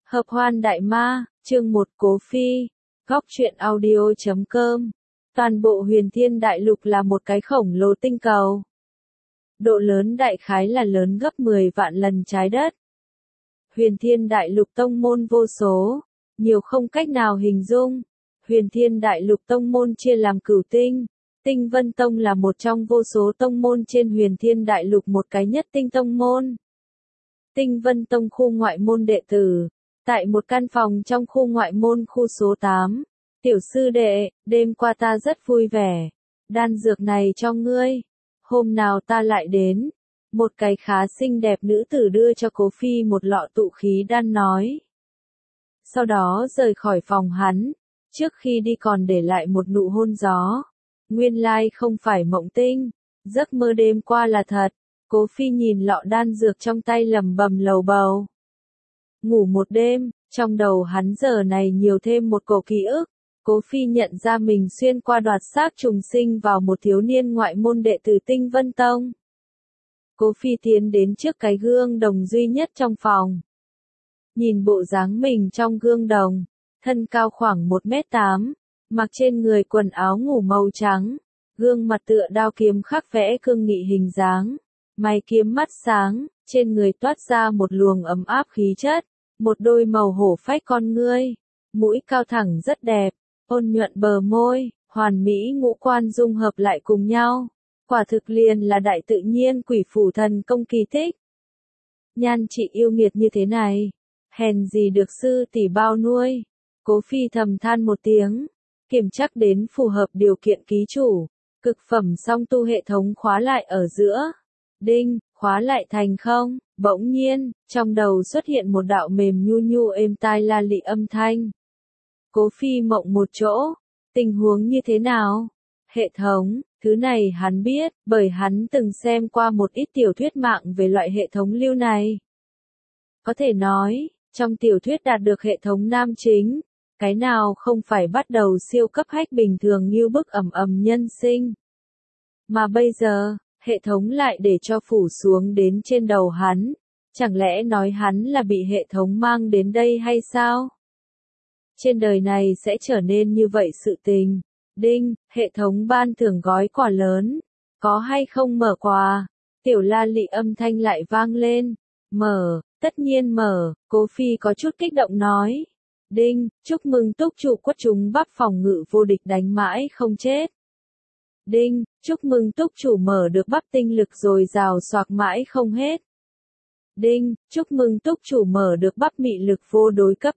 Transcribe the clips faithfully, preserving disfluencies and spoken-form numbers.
Hợp hoan đại ma, chương một Cố Phi, góc truyện audio chấm com. Toàn bộ huyền thiên đại lục là một cái khổng lồ tinh cầu. Độ lớn đại khái là lớn gấp mười vạn lần trái đất. Huyền thiên đại lục tông môn vô số, nhiều không cách nào hình dung. Huyền thiên đại lục tông môn chia làm cửu tinh. Tinh Vân Tông là một trong vô số tông môn trên huyền thiên đại lục, một cái nhất tinh tông môn. Tinh Vân Tông khu ngoại môn đệ tử. Tại một căn phòng trong khu ngoại môn khu số tám. Tiểu sư đệ, đêm qua ta rất vui vẻ. Đan dược này cho ngươi. Hôm nào ta lại đến. Một cái khá xinh đẹp nữ tử đưa cho Cố Phi một lọ tụ khí đan nói. Sau đó rời khỏi phòng hắn. Trước khi đi còn để lại một nụ hôn gió. Nguyên lai không phải mộng tinh. Giấc mơ đêm qua là thật. Cố Phi nhìn lọ đan dược trong tay lẩm bẩm lầu bầu. Ngủ một đêm, trong đầu hắn giờ này nhiều thêm một cổ ký ức. Cố Phi nhận ra mình xuyên qua đoạt xác trùng sinh vào một thiếu niên ngoại môn đệ tử Tinh Vân Tông. Cố Phi tiến đến trước cái gương đồng duy nhất trong phòng. Nhìn bộ dáng mình trong gương đồng, thân cao khoảng một mét tám, mặc trên người quần áo ngủ màu trắng, gương mặt tựa đao kiếm khắc vẽ cương nghị hình dáng, mày kiếm mắt sáng, trên người toát ra một luồng ấm áp khí chất, một đôi màu hổ phách con ngươi, mũi cao thẳng rất đẹp, ôn nhuận bờ môi, hoàn mỹ ngũ quan dung hợp lại cùng nhau, quả thực liền là đại tự nhiên quỷ phủ thần công kỳ tích. Nhan chị yêu nghiệt như thế này, hèn gì được sư tỷ bao nuôi. Cố Phi thầm than một tiếng, kiểm chắc đến phù hợp điều kiện ký chủ, cực phẩm song tu hệ thống khóa lại ở giữa. Đinh, khóa lại thành không, bỗng nhiên, trong đầu xuất hiện một đạo mềm nhu nhu êm tai la lị âm thanh. Cố Phi mộng một chỗ, tình huống như thế nào? Hệ thống, thứ này hắn biết, bởi hắn từng xem qua một ít tiểu thuyết mạng về loại hệ thống lưu này. Có thể nói, trong tiểu thuyết đạt được hệ thống nam chính, cái nào không phải bắt đầu siêu cấp hack bình thường như bức ầm ầm nhân sinh. Mà bây giờ, hệ thống lại để cho phủ xuống đến trên đầu hắn, chẳng lẽ nói hắn là bị hệ thống mang đến đây hay sao? Trên đời này sẽ trở nên như vậy sự tình. Đinh, hệ thống ban thưởng gói quà lớn, có hay không mở quà? Tiểu la lị âm thanh lại vang lên. Mở, tất nhiên mở, Cố Phi có chút kích động nói. Đinh, chúc mừng túc chủ quất chúng bắp phòng ngự vô địch đánh mãi không chết. Đinh, chúc mừng túc chủ mở được bắp tinh lực rồi rào xoạc mãi không hết. Đinh, chúc mừng túc chủ mở được bắp mị lực vô đối cấp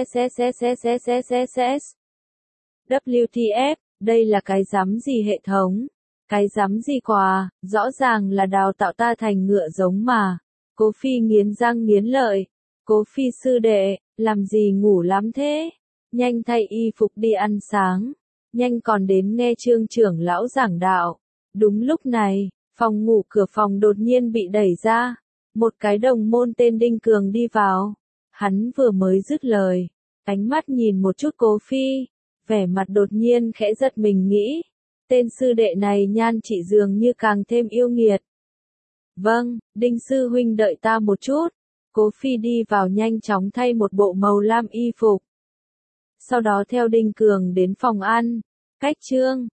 SSSSSSSSS. vê tê ép, đây là cái rắm gì hệ thống? Cái rắm gì quà, rõ ràng là đào tạo ta thành ngựa giống mà. Cố Phi nghiến răng nghiến lợi. Cố Phi sư đệ, làm gì ngủ lắm thế? Nhanh thay y phục đi ăn sáng. Nhanh còn đến nghe Trương trưởng lão giảng đạo. Đúng lúc này, phòng ngủ cửa phòng đột nhiên bị đẩy ra. Một cái đồng môn tên Đinh Cường đi vào. Hắn vừa mới dứt lời, ánh mắt nhìn một chút Cố Phi, vẻ mặt đột nhiên khẽ giật mình nghĩ. Tên sư đệ này nhan chị dường như càng thêm yêu nghiệt. Vâng, Đinh sư huynh đợi ta một chút. Cố Phi đi vào nhanh chóng thay một bộ màu lam y phục. Sau đó theo Đinh Cường đến phòng ăn. Cách Trương,